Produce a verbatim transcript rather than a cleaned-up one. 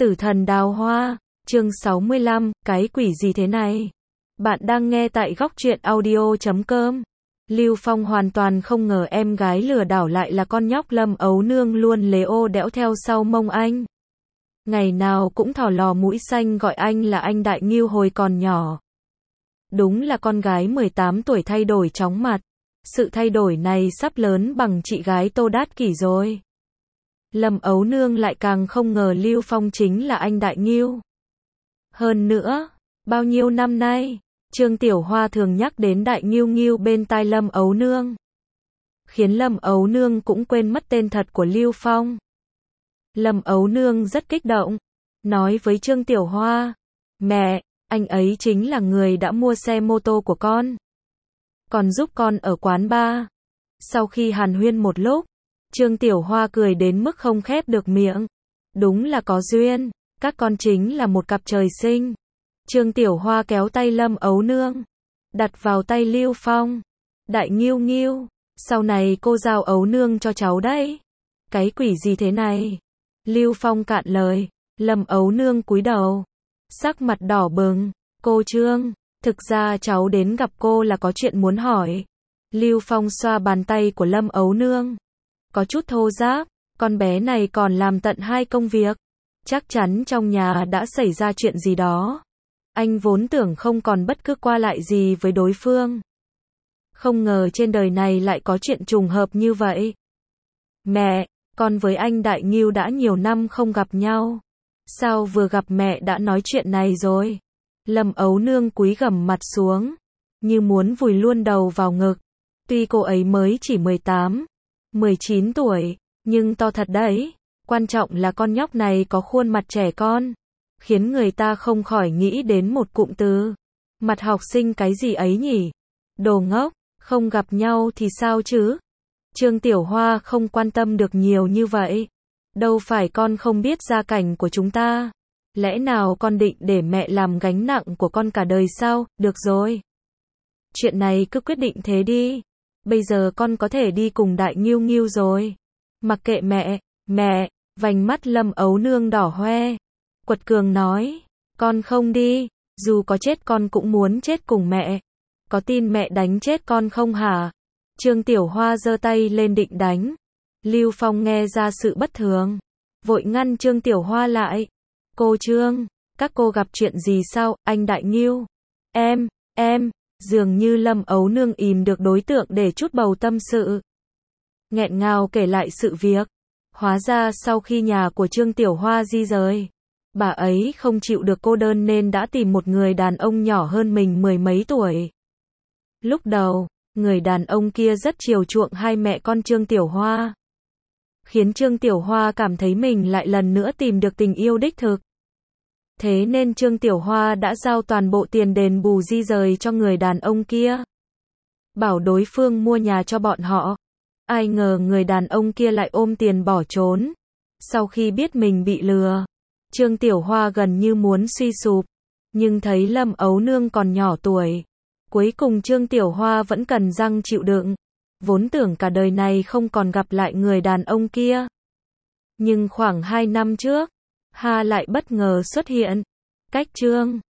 Tử thần đào hoa, chương sáu mươi lăm, cái quỷ gì thế này? Bạn đang nghe tại góc truyện audio chấm com. Lưu Phong hoàn toàn không ngờ em gái lừa đảo lại là con nhóc Lâm Ấu Nương luôn lê ô đẽo theo sau mông anh. Ngày nào cũng thỏ lò mũi xanh gọi anh là anh Đại Ngưu hồi còn nhỏ. Đúng là con gái mười tám tuổi thay đổi chóng mặt. Sự thay đổi này sắp lớn bằng chị gái Tô Đát Kỷ rồi. Lâm Ấu Nương lại càng không ngờ Lưu Phong chính là anh Đại Ngưu. Hơn nữa, bao nhiêu năm nay, Trương Tiểu Hoa thường nhắc đến Đại Ngưu Ngưu bên tai Lâm Ấu Nương, khiến Lâm Ấu Nương cũng quên mất tên thật của Lưu Phong. Lâm Ấu Nương rất kích động, nói với Trương Tiểu Hoa, mẹ, anh ấy chính là người đã mua xe mô tô của con, còn giúp con ở quán bar. Sau khi hàn huyên một lúc, Trương Tiểu Hoa cười đến mức không khép được miệng. Đúng là có duyên, các con chính là một cặp trời sinh. Trương Tiểu Hoa kéo tay Lâm Ấu Nương, đặt vào tay Lưu Phong. Đại Ngưu Ngưu, sau này cô giao Ấu Nương cho cháu đấy. Cái quỷ gì thế này? Lưu Phong cạn lời. Lâm Ấu Nương cúi đầu, sắc mặt đỏ bừng. Cô Trương, thực ra cháu đến gặp cô là có chuyện muốn hỏi. Lưu Phong xoa bàn tay của Lâm Ấu Nương, có chút thô ráp, con bé này còn làm tận hai công việc. Chắc chắn trong nhà đã xảy ra chuyện gì đó. Anh vốn tưởng không còn bất cứ qua lại gì với đối phương. Không ngờ trên đời này lại có chuyện trùng hợp như vậy. Mẹ, con với anh Đại Ngưu đã nhiều năm không gặp nhau. Sao vừa gặp mẹ đã nói chuyện này rồi? Lâm Ấu Nương cúi gằm mặt xuống, như muốn vùi luôn đầu vào ngực. Tuy cô ấy mới chỉ mười tám, mười chín tuổi, nhưng to thật đấy. Quan trọng là con nhóc này có khuôn mặt trẻ con, khiến người ta không khỏi nghĩ đến một cụm từ. Mặt học sinh cái gì ấy nhỉ? Đồ ngốc, không gặp nhau thì sao chứ? Trương Tiểu Hoa không quan tâm được nhiều như vậy. Đâu phải con không biết gia cảnh của chúng ta. Lẽ nào con định để mẹ làm gánh nặng của con cả đời sao? Được rồi. Chuyện này cứ quyết định thế đi. Bây giờ con có thể đi cùng Đại Ngưu Ngưu rồi. Mặc kệ mẹ, mẹ, vành mắt Lâm Ấu Nương đỏ hoe. Quật cường nói, con không đi, dù có chết con cũng muốn chết cùng mẹ. Có tin mẹ đánh chết con không hả? Trương Tiểu Hoa giơ tay lên định đánh. Lưu Phong nghe ra sự bất thường, vội ngăn Trương Tiểu Hoa lại. Cô Trương, các cô gặp chuyện gì sao, anh Đại Ngưu? Em, em, dường như Lâm Ấu Nương ìm được đối tượng để chút bầu tâm sự. Nghẹn ngào kể lại sự việc. Hóa ra sau khi nhà của Trương Tiểu Hoa di rời, bà ấy không chịu được cô đơn nên đã tìm một người đàn ông nhỏ hơn mình mười mấy tuổi. Lúc đầu, người đàn ông kia rất chiều chuộng hai mẹ con Trương Tiểu Hoa, khiến Trương Tiểu Hoa cảm thấy mình lại lần nữa tìm được tình yêu đích thực. Thế nên Trương Tiểu Hoa đã giao toàn bộ tiền đền bù di rời cho người đàn ông kia, bảo đối phương mua nhà cho bọn họ. Ai ngờ người đàn ông kia lại ôm tiền bỏ trốn. Sau khi biết mình bị lừa, Trương Tiểu Hoa gần như muốn suy sụp. Nhưng thấy Lâm Ấu Nương còn nhỏ tuổi, cuối cùng Trương Tiểu Hoa vẫn cần răng chịu đựng. Vốn tưởng cả đời này không còn gặp lại người đàn ông kia. Nhưng khoảng hai năm trước, Hà lại bất ngờ xuất hiện. Cách Trương